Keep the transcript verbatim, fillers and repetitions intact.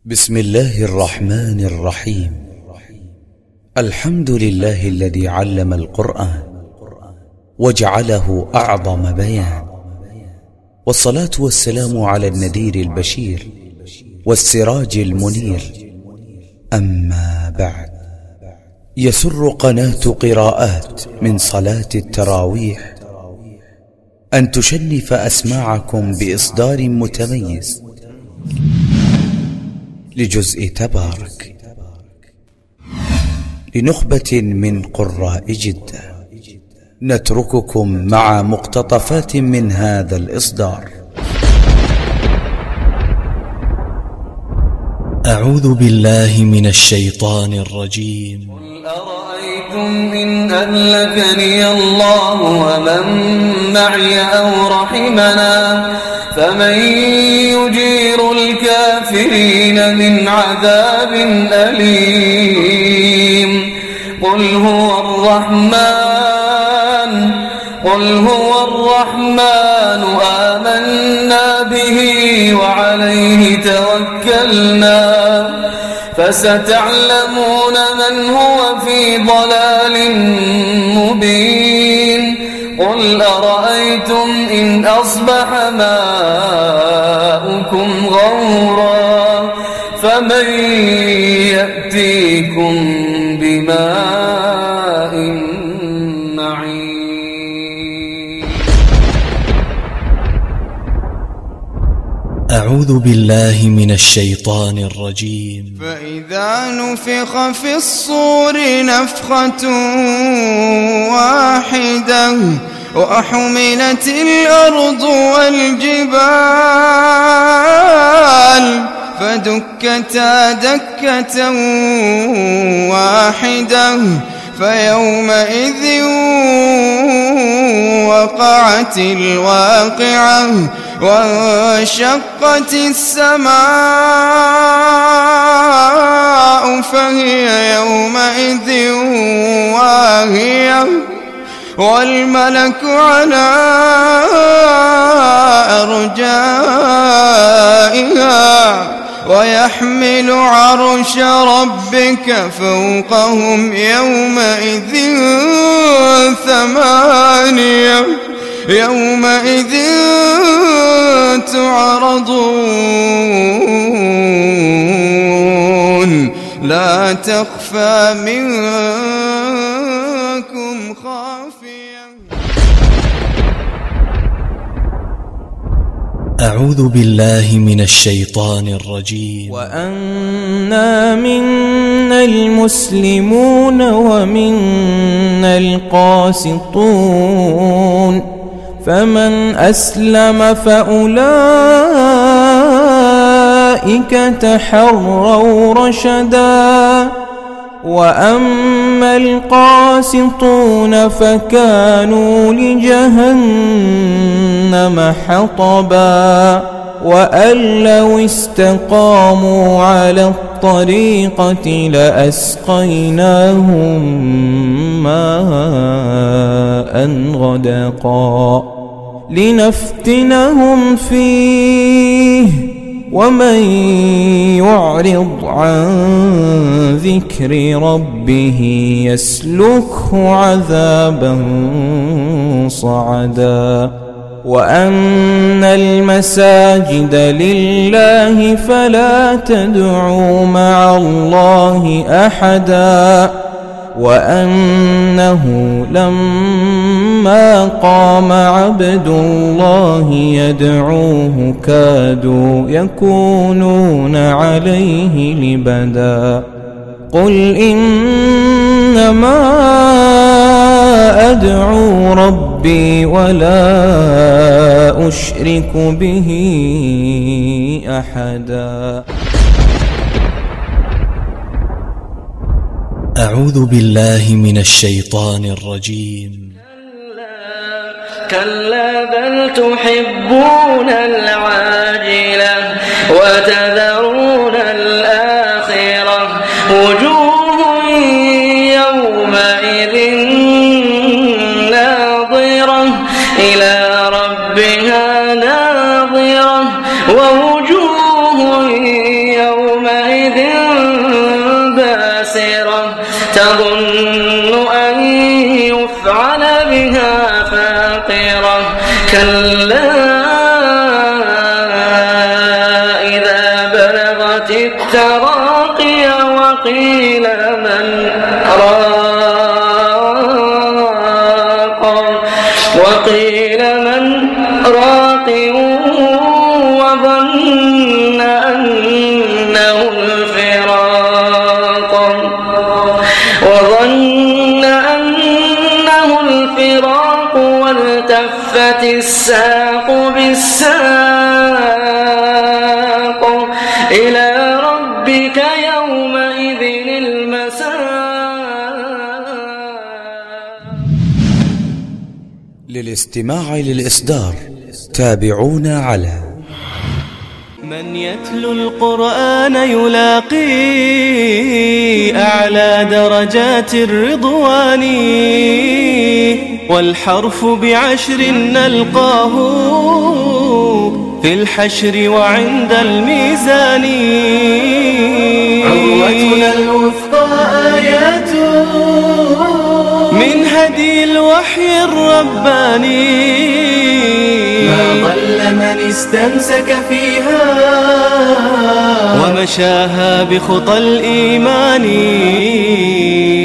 بسم الله الرحمن الرحيم. الحمد لله الذي علم القرآن وجعله أعظم بيان، والصلاة والسلام على النذير البشير والسراج المنير. أما بعد، يسر قناة قراءات من صلاة التراويح أن تشنف أسماعكم بإصدار متميز لجزء تبارك لنخبة من قراء جدة. نترككم مع مقتطفات من هذا الإصدار. أعوذ بالله من الشيطان الرجيم. قل أرأيتم إن أهلكني الله ومن معي أو رحمنا فمن يجير الكافرين من عذاب أليم. قل هو الرحمن قل هو الرحمن آمنا به وعليه توكلنا فستعلمون من هو في ضلال مبين. قل أرأيتم إن أصبح ماؤكم غورا فمن يأتيكم بماء معين. أعوذ بالله من الشيطان الرجيم. فإذا نفخ في الصور نفخة واحدة وحملت الأرض والجبال فدكتا دكة واحدة فيومئذ وقعت الواقعة وانشقت السماء فهي يومئذ واهية والملك على أرجائها ويحمل عرش ربك فوقهم يومئذ ثمانية يومئذ تعرضون لا تخفى منكم خافية. أعوذ بالله من الشيطان الرجيم. وأنا منا المسلمون ومنا القاسطون فمن أسلم فأولئك تحروا رشدا وأما القاسطون فكانوا لجهنم حطبا وأن لو استقاموا على الطريقة لأسقيناهم ماء غدقا لنفتنهم فيه ومن يعرض عن ذكر ربه يسلكه عذابا صعدا. وأن المساجد لله فلا تدعوا مع الله أحدا وأنه لما قام عبد الله يدعوه كادوا يكونون عليه لبدا. قل إنما أدعو ربي ولا أشرك به أحدا. أعوذ بالله من الشيطان الرجيم. كلا بل تحبون العاجلة وتذرون الآخرة وجوه يومئذ ناظرة إلى ربها ناظرة ووجوه يومئذ تظن أن يفعل بها فاقرة كلا إذا بلغت التراقي وقيل من راق وقيل من راق وظن أنه الفراق وظن أنه الفراق والتفت الساق بالساق إلى ربك يومئذ المساق. للاستماع للإصدار تابعونا على من يتلو القرآن يلاقي أعلى درجات الرضوان والحرف بعشر نلقاه في الحشر وعند الميزان. عروتنا الوثقى آيات من هدي الوحي الرباني ما ضل من استمسك فيها ومشاها بخطى الإيمان.